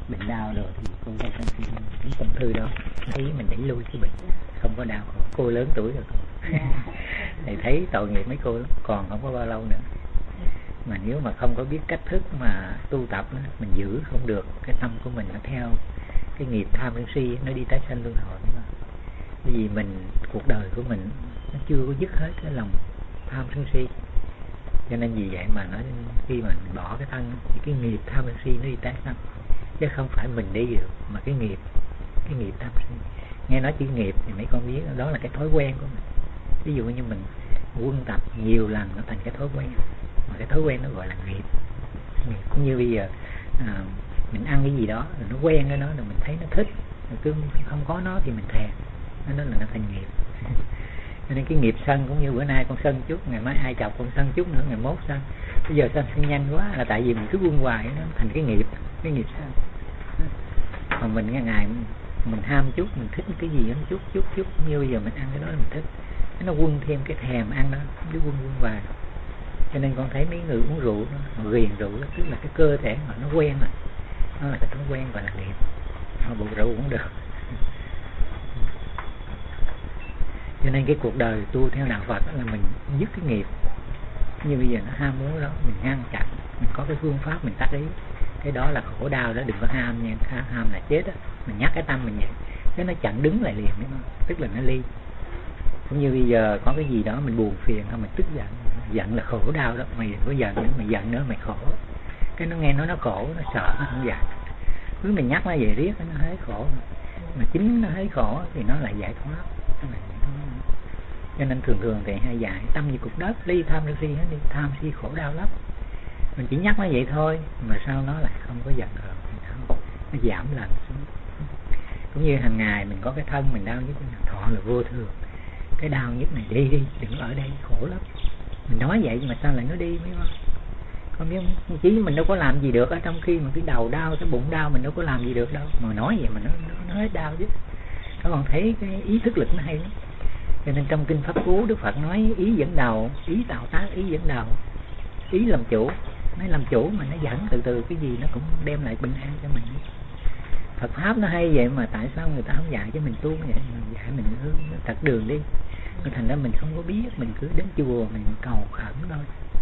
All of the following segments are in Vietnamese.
bệnh đau rồi thì cô ra trong cái tâm thư đó thấy mình đẩy lui cái bệnh, không có đau khổ. Cô lớn tuổi rồi thầy thấy tội nghiệp mấy cô lắm, còn không có bao lâu nữa. Mà nếu mà không có biết cách thức mà tu tập đó, mình giữ không được cái tâm của mình nó theo cái nghiệp tham sân si, nó đi tái sanh luân hồi. Bởi vì mình, cuộc đời của mình nó chưa có dứt hết cái lòng tham sân si, cho nên vì vậy mà nó khi mà mình bỏ cái thân thì cái nghiệp tham sân si nó đi tái sanh, chứ không phải mình đi được, mà cái nghiệp tham sân si. Nghe nói chữ nghiệp thì mấy con biết đó là cái thói quen của mình. Ví dụ như mình quân tập nhiều lần nó thành cái thói quen, mà cái thói quen nó gọi là nghiệp. Cũng như bây giờ mình ăn cái gì đó rồi nó quen với nó, rồi mình thấy nó thích, rồi cứ không có nó thì mình thèm, nó là nó thành nghiệp. Cho nên cái nghiệp sân cũng như bữa nay con sân chút, ngày mai ai chọc con sân chút nữa, ngày mốt sân. Bây giờ sân nhanh quá là tại vì mình cứ quân hoài, nó thành cái nghiệp sân. Còn mình cái ngày mình ham chút, mình thích cái gì đó chút, như bây giờ mình ăn cái đó là mình thích, nó quân thêm cái thèm ăn đó, cứ quân hoài. Cho nên con thấy mấy người uống rượu nó ghiền rượu đó, tức là cái cơ thể mà nó quen rồi, nó là cái thói quen gọi là nghiệp, họ bù rượu cũng được. Cho nên cái cuộc đời tu theo đạo Phật là mình dứt cái nghiệp. Như bây giờ nó ham muốn đó, mình ngăn chặn, mình có cái phương pháp mình tác ý. Cái đó là khổ đau đó, đừng có ham nha, ham là chết đó. Mình nhắc cái tâm mình vậy, cái nó chặn đứng lại liền đấy, tức là nó ly. Cũng như bây giờ có cái gì đó mình buồn phiền hay mình tức giận là khổ đau đó. Mày đừng có giận nữa, mày giận nữa mày khổ. Cái nó nghe nó khổ, nó sợ, nó không giận. Cứ mình nhắc nó về riết nó thấy khổ, mà chính nó thấy khổ thì nó lại giải thoát. Cho nên thường thì hay dạy tâm như cục đất, ly tham sân si, đi tham si khổ đau lắm. Mình chỉ nhắc nó vậy thôi, mà sao nó lại không có giận hờn, nó giảm lần xuống. Cũng như hàng ngày mình có cái thân mình đau nhức, thọ là vô thường, cái đau nhức này đi, đừng ở đây khổ lắm. Mình nói vậy mà sao lại nó đi mấy con biết không? Chí mình đâu có làm gì được, ở trong khi mà cái đầu đau, cái bụng đau mình đâu có làm gì được đâu, mà nói vậy mà nó hết đau chứ. Các bạn thấy cái ý thức lực nó hay lắm. Cho nên trong kinh Pháp Cú Đức Phật nói ý dẫn đầu, ý tạo tác, ý dẫn đầu, ý làm chủ. Nói làm chủ mà nó dẫn từ cái gì nó cũng đem lại bình an cho mình. Phật Pháp nó hay vậy mà tại sao người ta không dạy cho mình tu vậy, mà dạy mình thật đường đi. Thành ra mình không có biết, mình cứ đến chùa mình cầu khẩn thôi.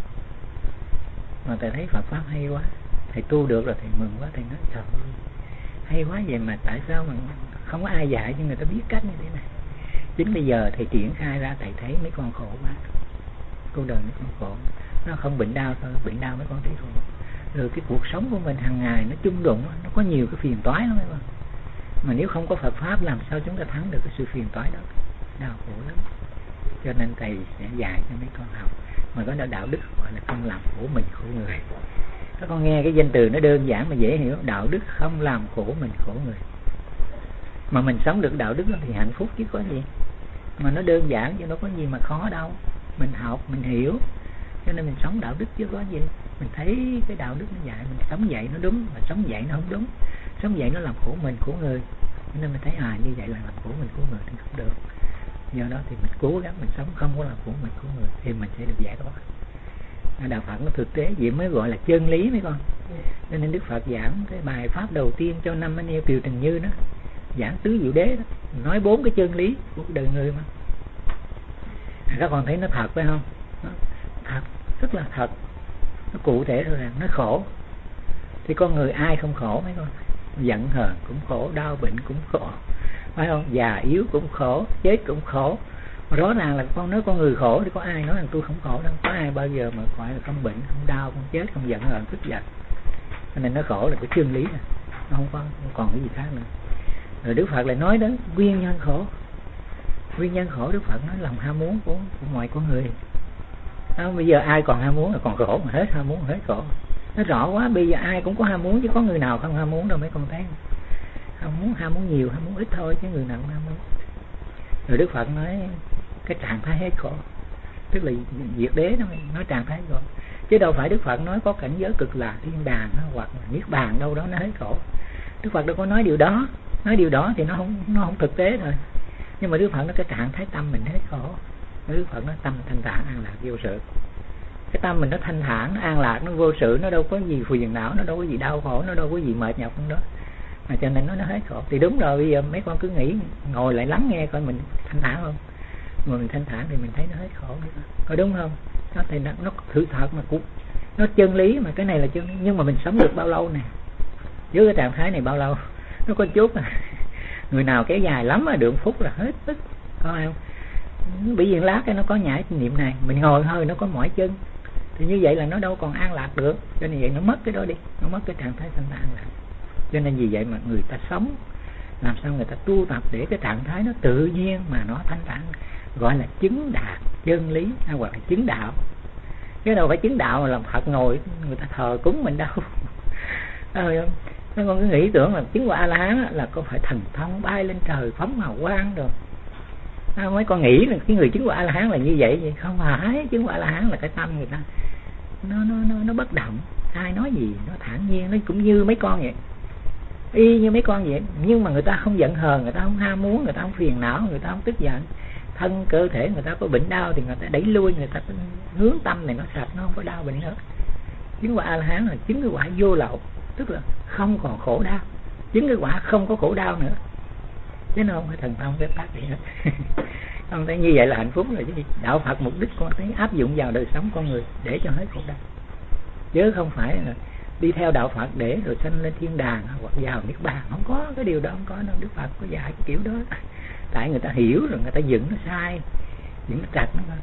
Mà thầy thấy Phật Pháp hay quá, thầy tu được rồi thầy mừng quá, thầy nói trời ơi, hay quá vậy mà tại sao mà không có ai dạy cho người ta biết cách như thế này. Chính bây giờ thầy triển khai ra, thầy thấy mấy con khổ quá, cuộc đời mấy con khổ, nó không bệnh đau thôi, bệnh đau mấy con thấy khổ. Rồi cái cuộc sống của mình hàng ngày nó chung đụng, nó có nhiều cái phiền toái lắm mấy con. Mà nếu không có Phật Pháp làm sao chúng ta thắng được cái sự phiền toái đó, đau khổ lắm. Cho nên thầy sẽ dạy cho mấy con học, mà có đạo đức gọi là không làm khổ mình khổ người. Các con nghe cái danh từ nó đơn giản mà dễ hiểu, đạo đức không làm khổ mình khổ người. Mà mình sống được đạo đức thì hạnh phúc chứ có gì. Mà nó đơn giản chứ nó có gì mà khó đâu. Mình học, mình hiểu, cho nên mình sống đạo đức chứ có gì. Mình thấy cái đạo đức nó dạy mình sống vậy nó đúng, mà sống vậy nó không đúng. Sống vậy nó làm khổ mình khổ người, cho nên mình thấy như vậy là làm khổ mình khổ người thì không được. Do đó thì mình cố gắng mình sống không có làm khổ mình khổ người thì mình sẽ được giải thoát. Đạo Phật nó thực tế vậy mới gọi là chân lý mấy con. Cho nên Đức Phật giảng cái bài pháp đầu tiên cho năm anh em Kiều Trần Như đó, giảng tứ diệu đế đó, nói 4 cái chân lý của đời người mà. Các con thấy nó thật phải không? Nó thật, rất là thật. Nó cụ thể thôi rằng nó khổ. Thì con người ai không khổ mấy con? Giận hờn cũng khổ, đau bệnh cũng khổ, phải không? Già yếu cũng khổ, chết cũng khổ. Rõ ràng là con nói con người khổ thì có ai nói rằng tôi không khổ đâu. Có ai bao giờ mà gọi là không bệnh, không đau, không chết, không giận hờn, tức giận. Cho nên nó khổ là cái chân lý này. Nó không còn cái gì khác nữa. Rồi Đức Phật lại nói đến nguyên nhân khổ. Nguyên nhân khổ Đức Phật nói lòng ham muốn của mọi con người. Bây giờ ai còn ham muốn là còn khổ, mà hết ham muốn hết khổ. Nó rõ quá, bây giờ ai cũng có ham muốn chứ có người nào không ham muốn đâu mấy con thấy. Ham muốn nhiều, ham muốn ít thôi chứ người nào cũng ham muốn. Rồi Đức Phật nói cái trạng thái hết khổ, tức là diệt đế đó, nói trạng thái khổ. Chứ đâu phải Đức Phật nói có cảnh giới cực lạc thiên đàng hoặc là niết bàn đâu đó nó hết khổ. Đức Phật đâu có nói điều đó. Nói điều đó thì nó không thực tế rồi. Nhưng mà Đức Phật nói cái trạng thái tâm mình hết khổ. Đức Phật nói tâm thanh thản an lạc vô sự. Cái tâm mình nó thanh thản, nó an lạc, nó vô sự, nó đâu có gì phiền não, nó đâu có gì đau khổ, nó đâu có gì mệt nhọc trong đó. mà cho nên nó hết khổ. Thì đúng rồi, bây giờ mấy con cứ nghĩ ngồi lại lắng nghe coi mình thanh thản không, ngồi mình thanh thản thì mình thấy nó hết khổ, có đúng không? Nó thì nó sự thật mà cũng nó chân lý, mà cái này là chân lý. Nhưng mà mình sống được bao lâu nè, với cái trạng thái này bao lâu? Nó có chút à. Người nào kéo dài lắm là được phút là hết tức, có không? Bởi vì lát cái nó có nhảy niệm này, mình ngồi hơi nó có mỏi chân, thì như vậy là nó đâu còn an lạc được. Cho nên vậy nó mất cái đó đi, nó mất cái trạng thái thanh thản lạc. Cho nên vì vậy mà người ta sống làm sao người ta tu tập để cái trạng thái nó tự nhiên mà nó thanh thản, gọi là chứng đạt chân lý hay hoặc là chứng đạo. Cái đâu phải chứng đạo mà làm Phật ngồi người ta thờ cúng mình đâu. Mấy con cứ nghĩ tưởng là chứng quả A-la-hán là có phải thần thông bay lên trời phóng hào quang rồi. Mấy con nghĩ là cái người chứng quả A-la-hán là như vậy, không phải. Chứng quả A-la-hán là cái tâm người ta nó bất động, ai nói gì nó thản nhiên. Nó cũng như mấy con vậy, y như mấy con vậy, nhưng mà người ta không giận hờn, người ta không ham muốn, người ta không phiền não, người ta không tức giận. Thân cơ thể người ta có bệnh đau thì người ta đẩy lui, người ta hướng tâm này nó sạch, nó không có đau bệnh nữa. Chứng quả A-la-hán là chứng cái quả vô lậu, tức là không còn khổ đau, chứng cái quả không có khổ đau nữa, chứ nó không phải thần thông cái pháp gì hết. Không thấy như vậy là hạnh phúc rồi chứ. Đạo Phật mục đích con thấy áp dụng vào đời sống con người để cho hết khổ đau, chứ không phải là đi theo đạo Phật để rồi sanh lên thiên đàng hoặc vào niết bàn. Không có cái điều đó, không có đâu. Đức Phật có dạy cái kiểu đó, tại người ta hiểu rồi người ta dựng nó sai, dựng nó trật nó.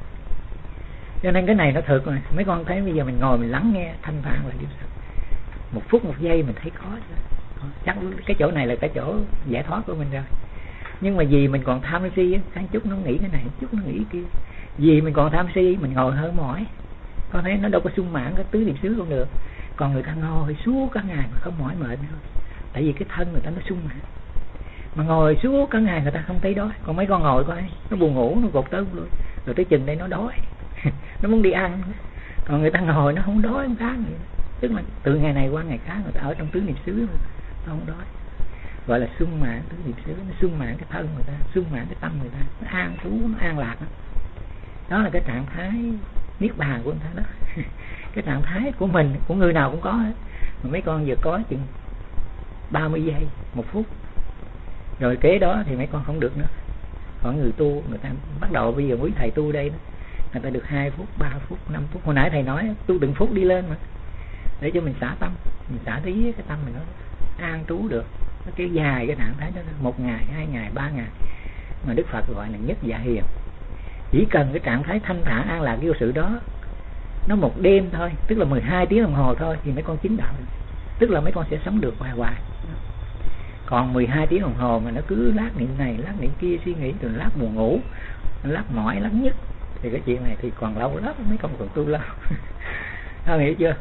Cho nên cái này nó thực rồi. Mấy con thấy bây giờ mình ngồi mình lắng nghe thanh thản là điều sao, một phút một giây mình thấy có chắc cái chỗ này là cái chỗ giải thoát của mình rồi. Nhưng mà vì mình còn tham si, cái chút nó nghĩ cái này, chút nó nghĩ kia, vì mình còn tham si mình ngồi hơi mỏi. Con thấy nó đâu có sung mãn cái tứ niệm xứ không được. Còn người ta ngồi suốt cả ngày mà không mỏi mệt nữa, tại vì cái thân người ta nó sung mãn. Mà ngồi suốt cả ngày người ta không thấy đói. Còn mấy con ngồi coi nó buồn ngủ, nó gục tới luôn, rồi tới chừng đây nó đói. Nó muốn đi ăn. Còn người ta ngồi nó không đói, không khác gì. Tức là từ ngày này qua ngày khác người ta ở trong tứ niệm xứ mà nó không đói. Gọi là sung mãn tứ niệm xứ, nó sung mãn cái thân người ta, sung mãn cái tâm người ta, nó an trú, nó an lạc đó. Đó là cái trạng thái niết bàn của người ta đó. Cái trạng thái của mình, của người nào cũng có hết. Mà mấy con vừa có chừng 30 giây, 1 phút, rồi kế đó thì mấy con không được nữa. Còn người tu, người ta bắt đầu bây giờ quý thầy tu đây đó, người ta được 2 phút, 3 phút, 5 phút. Hồi nãy thầy nói tu từng phút đi lên mà, để cho mình xả tâm, mình xả thí cái tâm mình nó an trú được. Nó kéo dài cái trạng thái đó 1 ngày, 2 ngày, 3 ngày. Mà Đức Phật gọi là nhất dạ hiền. Chỉ cần cái trạng thái thanh thản an lạc vô sự đó nó một đêm thôi, tức là 12 tiếng đồng hồ thôi, thì mấy con chứng đạo. Tức là mấy con sẽ sống được hoài hoài. Còn 12 tiếng đồng hồ mà nó cứ lát niệm này, lát niệm kia, suy nghĩ, rồi lát buồn ngủ, lát mỏi, lát nhức, thì cái chuyện này thì còn lâu lắm, mấy con còn tu lâu. Con hiểu chưa?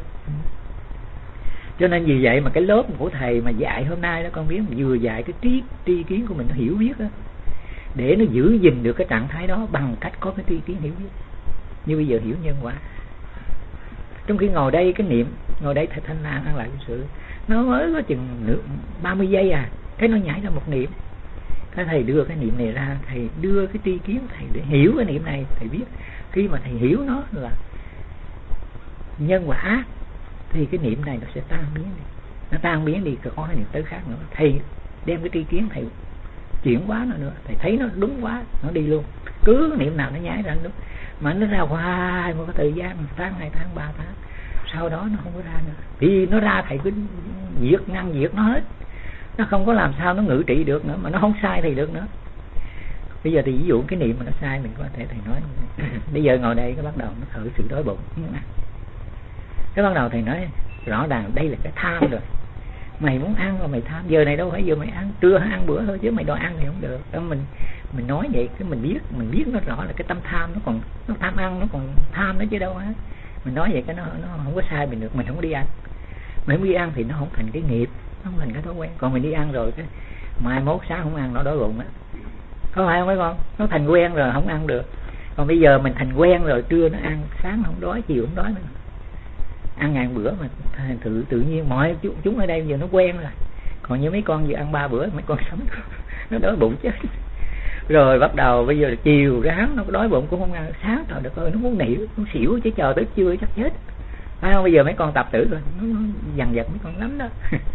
Cho nên vì vậy mà cái lớp của thầy mà dạy hôm nay đó, con biết vừa dạy cái tri kiến của mình nó hiểu biết đó, để nó giữ gìn được cái trạng thái đó bằng cách có cái tri kiến hiểu biết. Như bây giờ hiểu nhân quả. Trong khi ngồi đây cái niệm, ngồi đây thầy thanh thản ăn lại cái sự, nó mới có chừng 30 giây à, cái nó nhảy ra một niệm. Cái thầy đưa cái niệm này ra, thầy đưa cái tri kiến thầy để hiểu cái niệm này, thầy biết khi mà thầy hiểu nó là nhân quả ác thì cái niệm này nó sẽ tan biến đi. Nó tan biến đi, có cái niệm tới khác nữa. Thầy đem cái tri kiến thầy chuyển hóa nó nữa, thầy thấy nó đúng quá, nó đi luôn. Cứ niệm nào nó nhái ra đúng. Mà nó ra hoài một cái thời gian 1 tháng, 2 tháng, 3 tháng, sau đó nó không có ra nữa. Thì nó ra thầy cứ ngăn diệt nó hết. Nó không có làm sao nó ngự trị được nữa, mà nó không sai thì được nữa. Bây giờ thì ví dụ cái niệm mà nó sai, mình có thể thầy nói bây giờ ngồi đây cái bắt đầu nó khởi sự đói bụng. Cái bắt đầu thầy nói rõ ràng đây là cái tham rồi. Mày muốn ăn mà mày tham, giờ này đâu phải giờ mày ăn, trưa ăn bữa thôi, chứ mày đòi ăn thì không được. Đó mình nói vậy, cái mình biết nó rõ là cái tâm tham nó tham ăn, nó còn tham nó chứ đâu hết. Mình nói vậy cái nó không có sai mình được, mình không có đi ăn. Mình không đi ăn thì nó không thành cái nghiệp, nó không thành cái thói quen. Còn mình đi ăn rồi cái mai mốt sáng không ăn nó đói bụng á. Có phải không mấy con? Nó thành quen rồi không ăn được. Còn bây giờ mình thành quen rồi, trưa nó ăn, sáng không đói, chiều không đói nữa. Ăn ngàn bữa mà tự nhiên mọi chúng ở đây giờ nó quen rồi. Còn như mấy con vừa ăn 3 bữa mấy con sống nó đói bụng chết. Rồi bắt đầu bây giờ chiều ráng nó đói bụng cũng không ăn, sáng trời đất ơi nó muốn nỉu, nó xỉu chứ chờ tới trưa chắc chết. Phải không? Bây giờ mấy con tập tử rồi, nó dằn vặt mấy con lắm đó.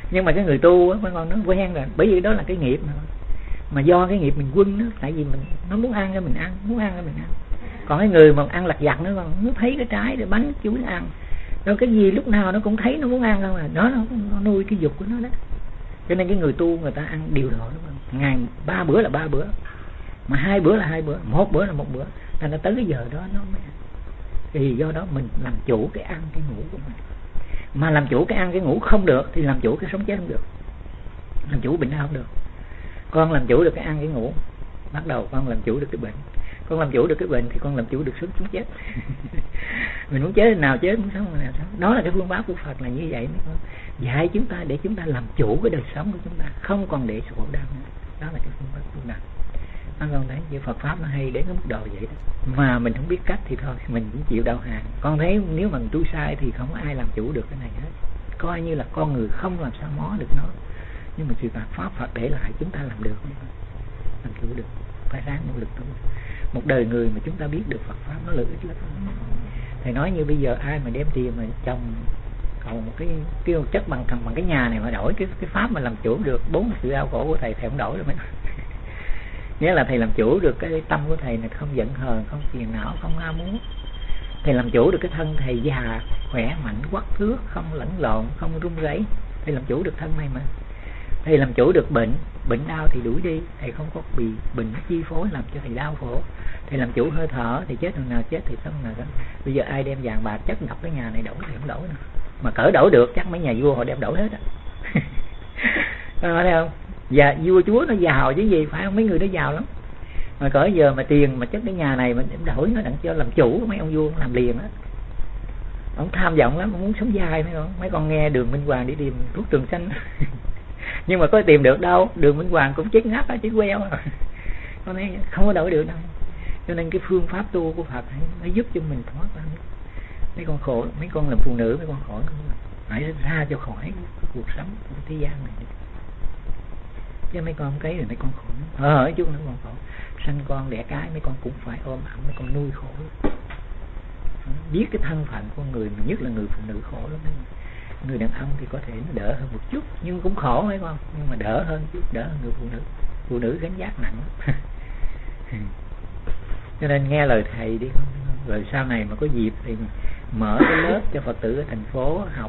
Nhưng mà cái người tu á mấy con nó quen rồi, bởi vì đó là cái nghiệp mà do cái nghiệp mình quân đó, tại vì mình nó muốn ăn cho mình ăn, muốn ăn cho mình ăn. Còn cái người mà ăn lặt vặt nữa, còn nó thấy cái trái rồi bánh chuối ăn, rồi cái gì lúc nào nó cũng thấy nó muốn ăn không à, nó nuôi cái dục của nó đó. Cho nên cái người tu người ta ăn điều độ, đúng không? Ngày 3 bữa là 3 bữa, mà 2 bữa là 2 bữa, 1 bữa là 1 bữa, thành ra tới cái giờ đó nó mới ăn. Thì do đó mình làm chủ cái ăn cái ngủ của mình. Mà làm chủ cái ăn cái ngủ không được thì làm chủ cái sống chết không được, làm chủ bệnh đau không được. Con làm chủ được cái ăn cái ngủ, bắt đầu con làm chủ được cái bệnh. Con làm chủ được cái bệnh thì con làm chủ được sống chết. Mình muốn chết nào chết, muốn sống nào sống. Đó là cái phương pháp của Phật là như vậy. Dạy chúng ta để chúng ta làm chủ cái đời sống của chúng ta, không còn để khổ đau nữa. Đó là cái phương pháp tu đạo. Anh con thấy như Phật pháp nó hay đến cái mức độ vậy đó. Mà mình không biết cách thì thôi, mình cũng chịu đau hàng. Con thấy nếu mà mình tu sai thì không có ai làm chủ được cái này hết. Coi như là con người không làm sao mó được nó. Nhưng mà sự pháp Phật để lại chúng ta làm được, làm chủ được, phải ráng nỗ lực tu. Một đời người mà chúng ta biết được Phật pháp nó lợi ích lắm. Thầy nói như bây giờ ai mà đem tiền mà trồng còn một cái chất bằng cái nhà này mà đổi cái pháp mà làm chủ được 4 sự đau khổ của thầy không đổi được mấy. Nghĩa là thầy làm chủ được cái tâm của thầy này, không giận hờn, không phiền não, không ham muốn. Thầy làm chủ được cái thân thầy già khỏe mạnh quắc thước, không lẫn lộn, không run rẩy. Thầy làm chủ được thân này mà. Thầy làm chủ được bệnh đau thì đuổi đi, thầy không có bị bệnh chi phối làm cho thầy đau khổ. Thầy làm chủ hơi thở, thì chết lần nào chết thì sống nào đó. Bây giờ ai đem vàng bạc chất ngập cái nhà này đổi thì không đổi nữa. Mà cỡ đổi được chắc mấy nhà vua họ đem đổi hết á. Thấy không? Và vua chúa nó giàu chứ gì, phải không? Mấy người đó giàu lắm. Mà cỡ giờ mà tiền mà chất cái nhà này mình đổi nó đặng cho làm chủ, mấy ông vua làm liền á. Ông tham vọng lắm, ông muốn sống dài mấy con nghe Đường Minh Hoàng đi tìm thuốc trường xanh. Nhưng mà có tìm được đâu, Đường Minh Hoàng cũng chết ngắt á, chết queo á. Con thấy không có đổi được đâu. Cho nên cái phương pháp tu của Phật nó giúp cho mình thoát ra. Mấy con khổ, mấy con làm phụ nữ, mấy con khổ phải ra cho khỏi cuộc sống của thế gian này. Chứ mấy con cái rồi mấy con khổ, hỡi chút nữa con khổ. Sanh con đẻ cái mấy con cũng phải ôm ẩm, mấy con nuôi khổ. Biết cái thân phận của người, nhất là người phụ nữ khổ lắm đấy. Người đàn ông thì có thể nó đỡ hơn một chút, nhưng cũng khổ mấy con, nhưng mà đỡ hơn chút, đỡ hơn người phụ nữ. Phụ nữ gánh vác nặng lắm. Cho nên nghe lời thầy đi, rồi sau này mà có dịp thì mở cái lớp cho Phật tử ở thành phố học.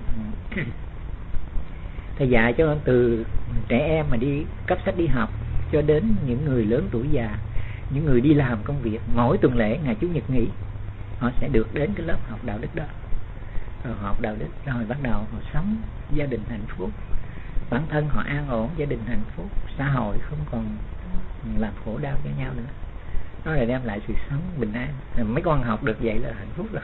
Thầy dạy cho từ trẻ em mà đi cấp sách đi học cho đến những người lớn tuổi già, những người đi làm công việc, mỗi tuần lễ ngày Chủ nhật nghỉ họ sẽ được đến cái lớp học đạo đức đó. Rồi họ học đạo đức rồi bắt đầu họ sống gia đình hạnh phúc, bản thân họ an ổn, gia đình hạnh phúc, xã hội không còn làm khổ đau cho nhau nữa. Nó là đem lại sự sống bình an. Mấy con học được vậy là hạnh phúc rồi.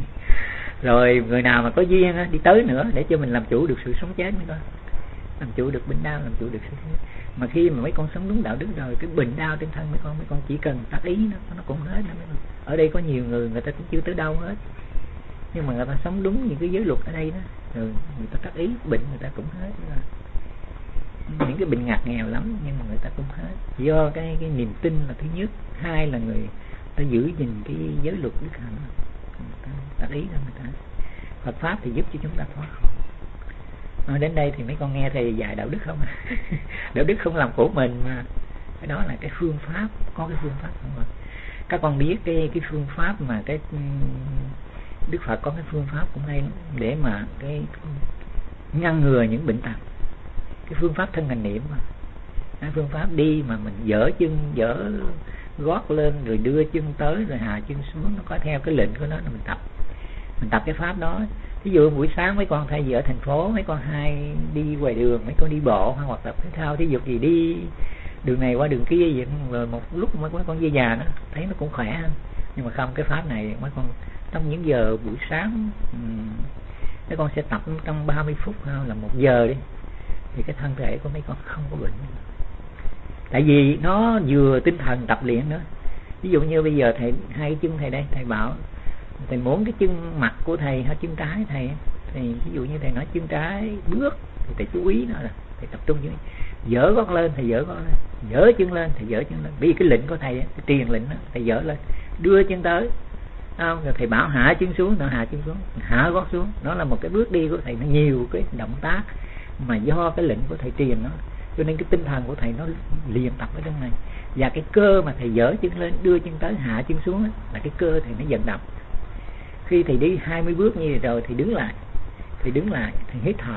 Rồi người nào mà có duyên đi tới nữa để cho mình làm chủ được sự sống chết mấy con, làm chủ được bệnh đau, làm chủ được sự chết. Mà khi mà mấy con sống đúng đạo đức rồi, cái bệnh đau trên thân mấy con chỉ cần tác ý nó cũng hết đó mấy con. Ở đây có nhiều người ta cũng chưa tới đâu hết, nhưng mà người ta sống đúng những cái giới luật ở đây đó, rồi người ta tác ý bệnh người ta cũng hết rồi. Những cái bệnh ngặt nghèo lắm nhưng mà người ta cũng hết, do cái niềm tin là thứ nhất, hai là người ta giữ gìn cái giới luật đức hạnh, người ta tác ý ra người ta. Phật pháp thì giúp cho chúng ta thoát khổ. Nói đến đây thì mấy con nghe thầy dạy đạo đức không à? Đạo đức không làm khổ mình mà. Cái đó là cái phương pháp, có cái phương pháp không ạ? Các con biết cái phương pháp mà cái Đức Phật có cái phương pháp cũng hay để mà cái ngăn ngừa những bệnh tật. Cái phương pháp thân hành niệm mà. Cái phương pháp đi mà mình dỡ chân, dỡ gót lên rồi đưa chân tới rồi hạ chân xuống, nó có theo cái lệnh của nó, mình tập. Mình tập cái pháp đó. Ví dụ buổi sáng mấy con thay vì ở thành phố, mấy con hay đi ngoài đường, mấy con đi bộ hoặc tập thể thao, thí dụ gì đi đường này qua đường kia vậy, rồi một lúc mấy con về nhà nó thấy nó cũng khỏe hơn. Nhưng mà không, cái pháp này mấy con trong những giờ buổi sáng mấy con sẽ tập trong 30 phút hay là 1 giờ đi, thì cái thân thể của mấy con không có bệnh. Tại vì nó vừa tinh thần tập luyện nữa. Ví dụ như bây giờ thầy hai cái chân thầy đây, thầy bảo thầy muốn cái chân mặt của thầy hay chân trái thầy, thì ví dụ như thầy nói chân trái bước thì thầy chú ý nó là thầy tập trung như dỡ gót lên, thầy dỡ gót lên, dỡ chân lên, thầy dỡ chân lên. Vì cái lệnh của thầy, cái truyền lệnh đó, thầy dỡ lên, đưa chân tới, không? Rồi thầy bảo hạ chân xuống, nó hạ chân xuống, hạ gót xuống. Nó là một cái bước đi của thầy, nó nhiều cái động tác mà do cái lệnh của thầy truyền nó, cho nên cái tinh thần của thầy nó liền tập ở trong này. Và cái cơ mà thầy dỡ chân lên đưa chân tới hạ chân xuống đó, là cái cơ thầy nó vận động. Khi thầy đi 20 bước như vậy rồi thì đứng lại, thầy hít thở.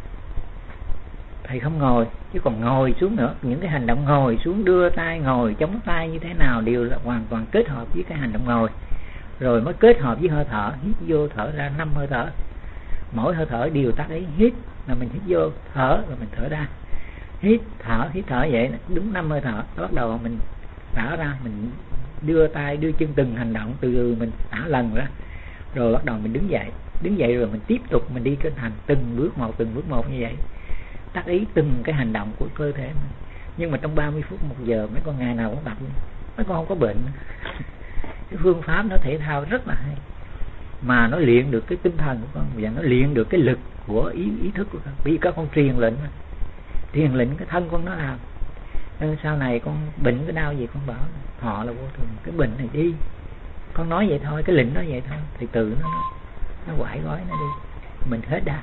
Thầy không ngồi, chứ còn ngồi xuống nữa, những cái hành động ngồi xuống, đưa tay, ngồi, chống tay như thế nào đều là hoàn toàn kết hợp với cái hành động ngồi. Rồi mới kết hợp với hơi thở, hít vô thở ra 5 hơi thở. Mỗi hơi thở đều tác ý, hít là mình hít vô, thở rồi mình thở ra. Hít thở vậy, đúng 5 hơi thở. Bắt đầu mình thở ra, mình đưa tay, đưa chân từng hành động, từ từ mình thả lần ra. Rồi bắt đầu mình đứng dậy rồi mình tiếp tục mình đi cái hành từng bước một như vậy. Tác ý từng cái hành động của cơ thể mình. Nhưng mà trong 30 phút 1 giờ mấy con ngày nào cũng tập, mấy con không có bệnh. Cái phương pháp nó thể thao rất là hay, mà nó luyện được cái tinh thần của con, và nó luyện được cái lực của ý thức của con. Vì các con truyền lệnh cái thân con nó làm. Nên sau này con bệnh cái đau gì con bảo họ là vô thường, cái bệnh này đi, con nói vậy thôi, cái lệnh nói vậy thôi, thì từ nó quải gói nó đi, mình hết đau.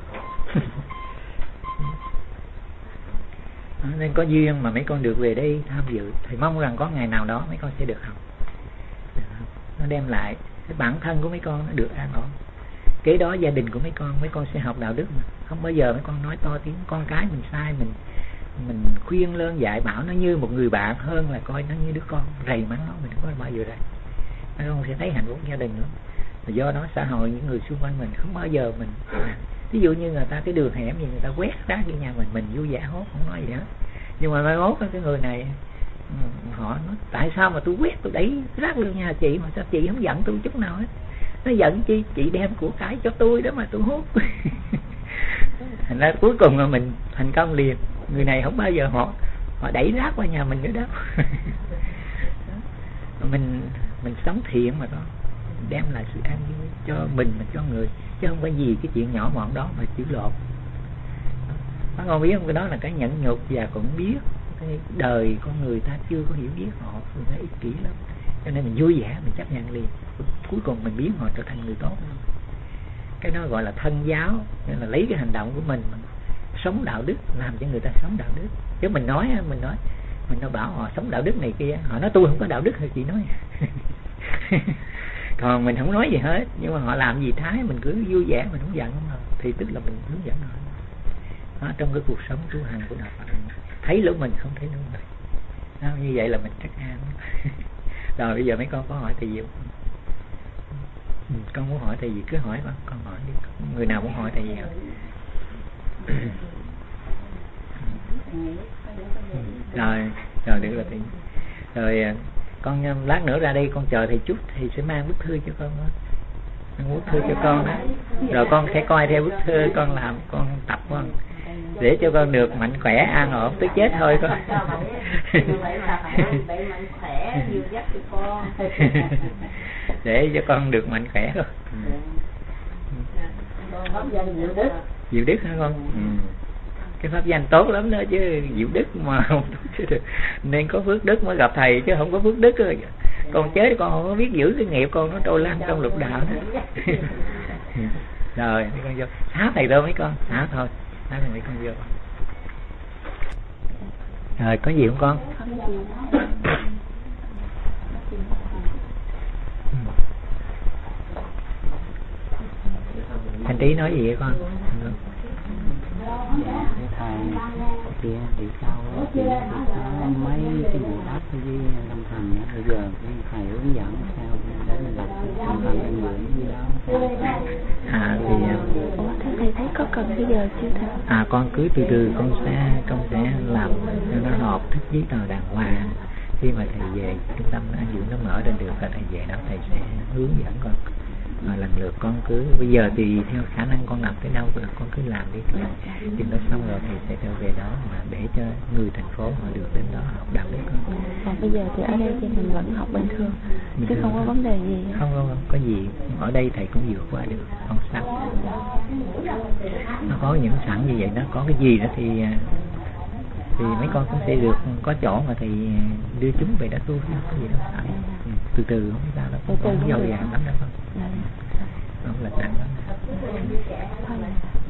Nên có duyên mà mấy con được về đây tham dự, thì mong rằng có ngày nào đó mấy con sẽ được học. Nó đem lại cái bản thân của mấy con nó được an ổn. Kế đó gia đình của mấy con sẽ học đạo đức mà. Không bao giờ mấy con nói to tiếng con cái mình sai, mình khuyên lơn dạy bảo nó như một người bạn, hơn là coi nó như đứa con rầy mắng nó. Mình không có bao giờ rầy. Mấy con sẽ thấy hạnh phúc gia đình nữa. Và do đó xã hội, những người xung quanh mình không bao giờ mình ví dụ như người ta cái đường hẻm gì người ta quét rác vô nhà mình vui vẻ hốt, không nói gì hết. Nhưng mà mai mốt cái người này họ nói tại sao mà tôi quét, tôi đẩy rác vô nhà chị mà sao chị không giận tôi chút nào hết. Nó giận chi, chị đem của cải cho tôi đó mà tôi hốt. Thành ra cuối cùng là mình thành công liền. Người này không bao giờ họ đẩy rác qua nhà mình nữa đó. Mình sống thiện mà đó, đem lại sự an vui cho mình và cho người, chứ không phải vì cái chuyện nhỏ mọn đó mà chịu lộn. Bác con biết không, cái đó là cái nhẫn nhục, và cũng biết cái đời con người ta chưa có hiểu biết họ, người ta ích kỷ lắm, cho nên mình vui vẻ mình chấp nhận liền. Cuối cùng mình biến họ trở thành người tốt. Cái đó gọi là thân giáo, nên là lấy cái hành động của mình sống đạo đức, làm cho người ta sống đạo đức. Chứ mình nói mình nó bảo họ sống đạo đức này kia, họ nói tôi không có đạo đức thì chị nói. Còn mình không nói gì hết, nhưng mà họ làm gì thái mình cứ vui vẻ, mình không giận không, thì tức là mình hướng dẫn họ. Đó, trong cái cuộc sống tu hành của đạo Phật, thấy lỗi mình không thấy lỗi mình. Đó, như vậy là mình trắc an. Rồi bây giờ mấy con có hỏi thầy gì không? Con muốn hỏi thầy gì cứ hỏi, con hỏi đi. Người nào muốn hỏi thầy gì hả? Rồi được rồi thầy. Rồi con lát nữa ra đây con chờ thầy chút, thầy sẽ mang bức thư cho con đó. Mang bức thư cho con đó. Rồi con sẽ coi theo bức thư con làm, con tập con để cho con được mạnh khỏe an ổn tới chết thôi con. Để cho con được mạnh khỏe thôi. Diệu Đức hả con? Cái pháp danh tốt lắm đó chứ, Diệu Đức mà không được. Nên có phước đức mới gặp thầy, chứ không có phước đức rồi con chết con không có biết giữ cái nghiệp, con nó trôi lăn trong lục đạo đó. Rồi con vô xá thầy đâu mấy con, xá thôi, xá thầy mấy con vô. Rồi có gì không con? Anh Trí nói gì vậy con? Thầy kia thì sao thì có mấy cái vụ đáp với Long Thành đó. Bây giờ thầy hướng dẫn sao để mình lập Long Thành ăn dưỡng gì đó. Thì thầy thấy có cần bây giờ chưa thầy? Con cứ từ từ con sẽ làm cho nó hợp thức giấy tờ đàng hoàng. Khi mà thầy về trung tâm ăn dưỡng nó mở ra được, là thầy về đó thầy sẽ hướng dẫn con. Lần lượt con cứ bây giờ thì theo khả năng con làm tới đâu rồi con cứ làm đi, chừng đó xong rồi thầy sẽ trở về đó mà để cho người thành phố họ được đến đó học đạo đức. Còn bây giờ thì ở đây thì mình vẫn học bình thường chứ không có vấn đề gì. Không có gì, ở đây thầy cũng vượt qua được, không sao. Nó có những sẵn như vậy, nó có cái gì đó thì mấy con cũng sẽ được có chỗ mà thầy đưa chúng về đó tu, không có gì đâu phải. Từ từ không sao đâu, không dâu dàng lắm đâu, không là nặng lắm.